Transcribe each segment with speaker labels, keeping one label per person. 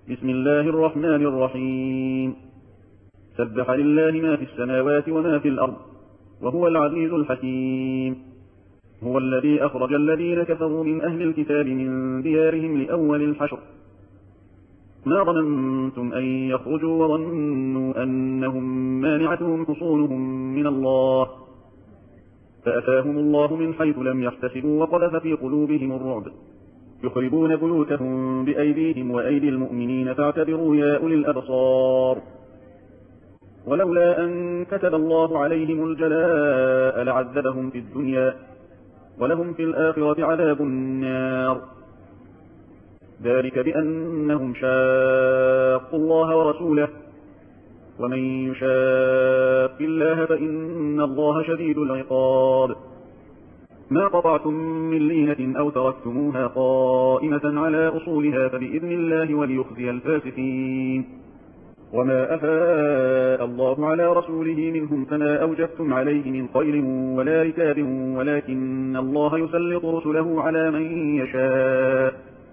Speaker 1: بسم الله الرحمن الرحيم. سبح لله ما في السماوات وما في الأرض وهو العزيز الحكيم. هو الذي أخرج الذين كفروا من أهل الكتاب من ديارهم لأول الحشر ما ظننتم أن يخرجوا وظنوا أنهم مانعتهم حصونهم من الله فأتاهم الله من حيث لم يحتسبوا وقذف في قلوبهم الرعب يخربون بيوتهم بأيديهم وأيدي المؤمنين فاعتبروا يا أولي الأبصار. ولولا أن كتب الله عليهم الجلاء لعذبهم في الدنيا ولهم في الآخرة عذاب النار ذلك بأنهم شاقوا الله ورسوله ومن يشاق الله فإن الله شديد العقاب. ما قطعتم من لينة أو تركتموها قائمة على أصولها فبإذن الله وليخزي الفاسقين. وما أفاء الله على رسوله منهم فما أوجفتم عليه من خيل ولا ركاب ولكن الله يسلط رسله على من يشاء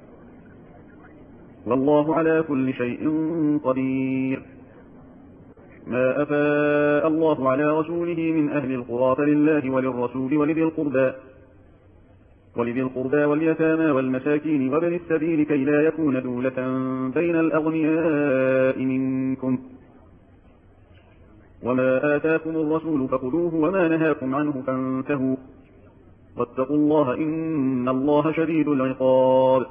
Speaker 1: والله على كل شيء قدير. ما أفاء الله على رسوله من أهل القرى فلله وللرسول ولذي القربى واليتامى والمساكين وابن السبيل كي لا يكون دولة بين الأغنياء منكم. وما آتاكم الرسول فخذوه وما نهاكم عنه فانتهوا واتقوا الله إن الله شديد العقاب.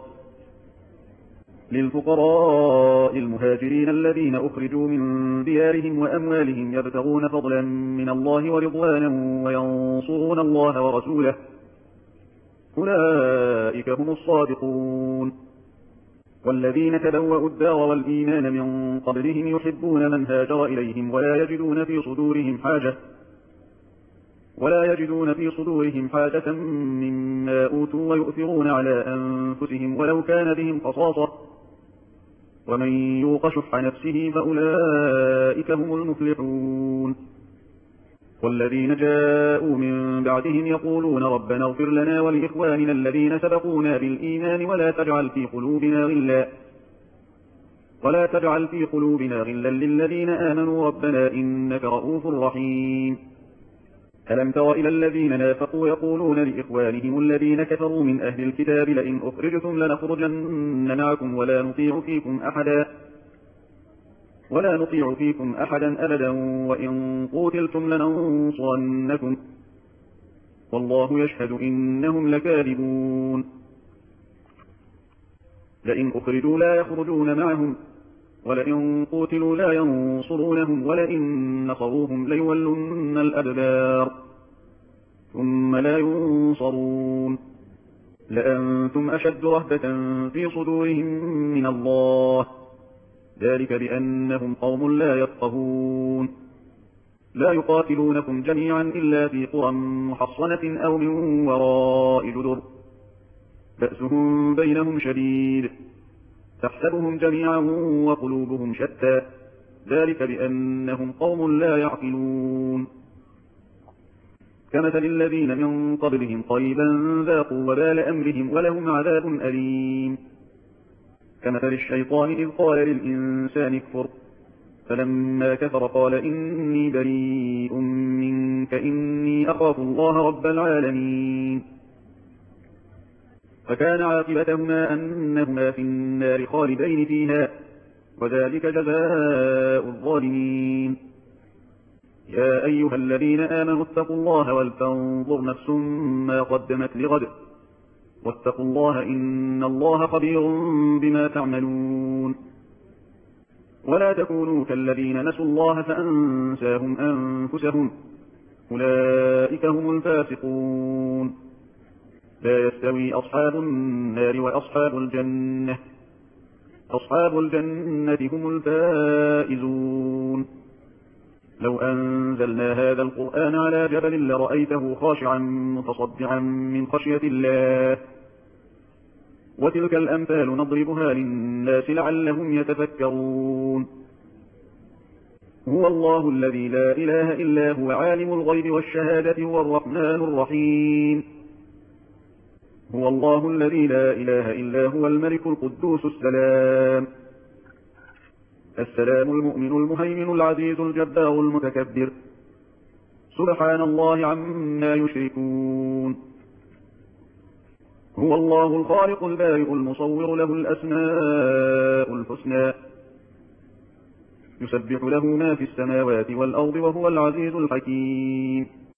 Speaker 1: للفقراء المهاجرين الذين أخرجوا من ديارهم وأموالهم يبتغون فضلا من الله ورضوانا وينصرون الله ورسوله أولئك هم الصادقون. والذين تبوأوا الدار والإيمان من قبلهم يحبون من هاجر إليهم ولا يجدون في صدورهم حاجة مما أوتوا ويؤثرون على أنفسهم ولو كان بهم خصاصة ومن يوق شح نفسه فأولئك هم المفلحون. والذين جاءوا من بعدهم يقولون ربنا اغفر لنا ولإخواننا الذين سبقونا بالإيمان ولا تجعل في قلوبنا غلا للذين آمنوا ربنا إنك رؤوف رحيم. ألم تر إلى الذين نافقوا يقولون لإخوانهم الذين كفروا من أهل الكتاب لئن أخرجتم لنخرجن معكم ولا نطيع فيكم أحدا أبدا وإن قوتلتم لننصرنكم والله يشهد إنهم لكاذبون. لئن أخرجوا لا يخرجون معهم ولئن قوتلوا لا ينصرونهم ولئن نصروهم ليولن الأدبار ثم لا ينصرون لأنتم أشد رهبة في صدورهم من الله ذلك بأنهم قوم لا يفقهون. لا يقاتلونكم جميعا إلا في قرى محصنة أو من وراء جدر بأسهم بينهم شديد تحسبهم جميعا وقلوبهم شتى ذلك بأنهم قوم لا يعقلون. كمثل الذين من قبلهم قريبا ذاقوا وبال أمرهم ولهم عذاب أليم. كمثل الشيطان إذ قال للإنسان اكفر فلما كفر قال إني بريء منك إني أخاف الله رب العالمين فكان عاقبتهما أنهما في النار خالدين فيها وذلك جزاء الظالمين. يا أيها الذين آمنوا اتقوا الله ولتنظر نفس ما قدمت لغد واتقوا الله إن الله خبير بما تعملون. ولا تكونوا كالذين نسوا الله فأنساهم أنفسهم أولئك هم الفاسقون. لا يستوي أصحاب النار وأصحاب الجنة أصحاب الجنة هم الفائزون. لو أنزلنا هذا القرآن على جبل لرأيته خاشعا متصدعا من خشية الله وتلك الأمثال نضربها للناس لعلهم يتفكرون. هو الله الذي لا إله إلا هو عالم الغيب والشهادة هو الرحمن الرحيم. هو الله الذي لا إله إلا هو الملك القدوس السلام السلام المؤمن المهيمن العزيز الجبار المتكبر سبحان الله عما يشركون هو الله الخالق البارئ المصور له الأسماء الحسنى يسبح له ما في السماوات والأرض وهو العزيز الحكيم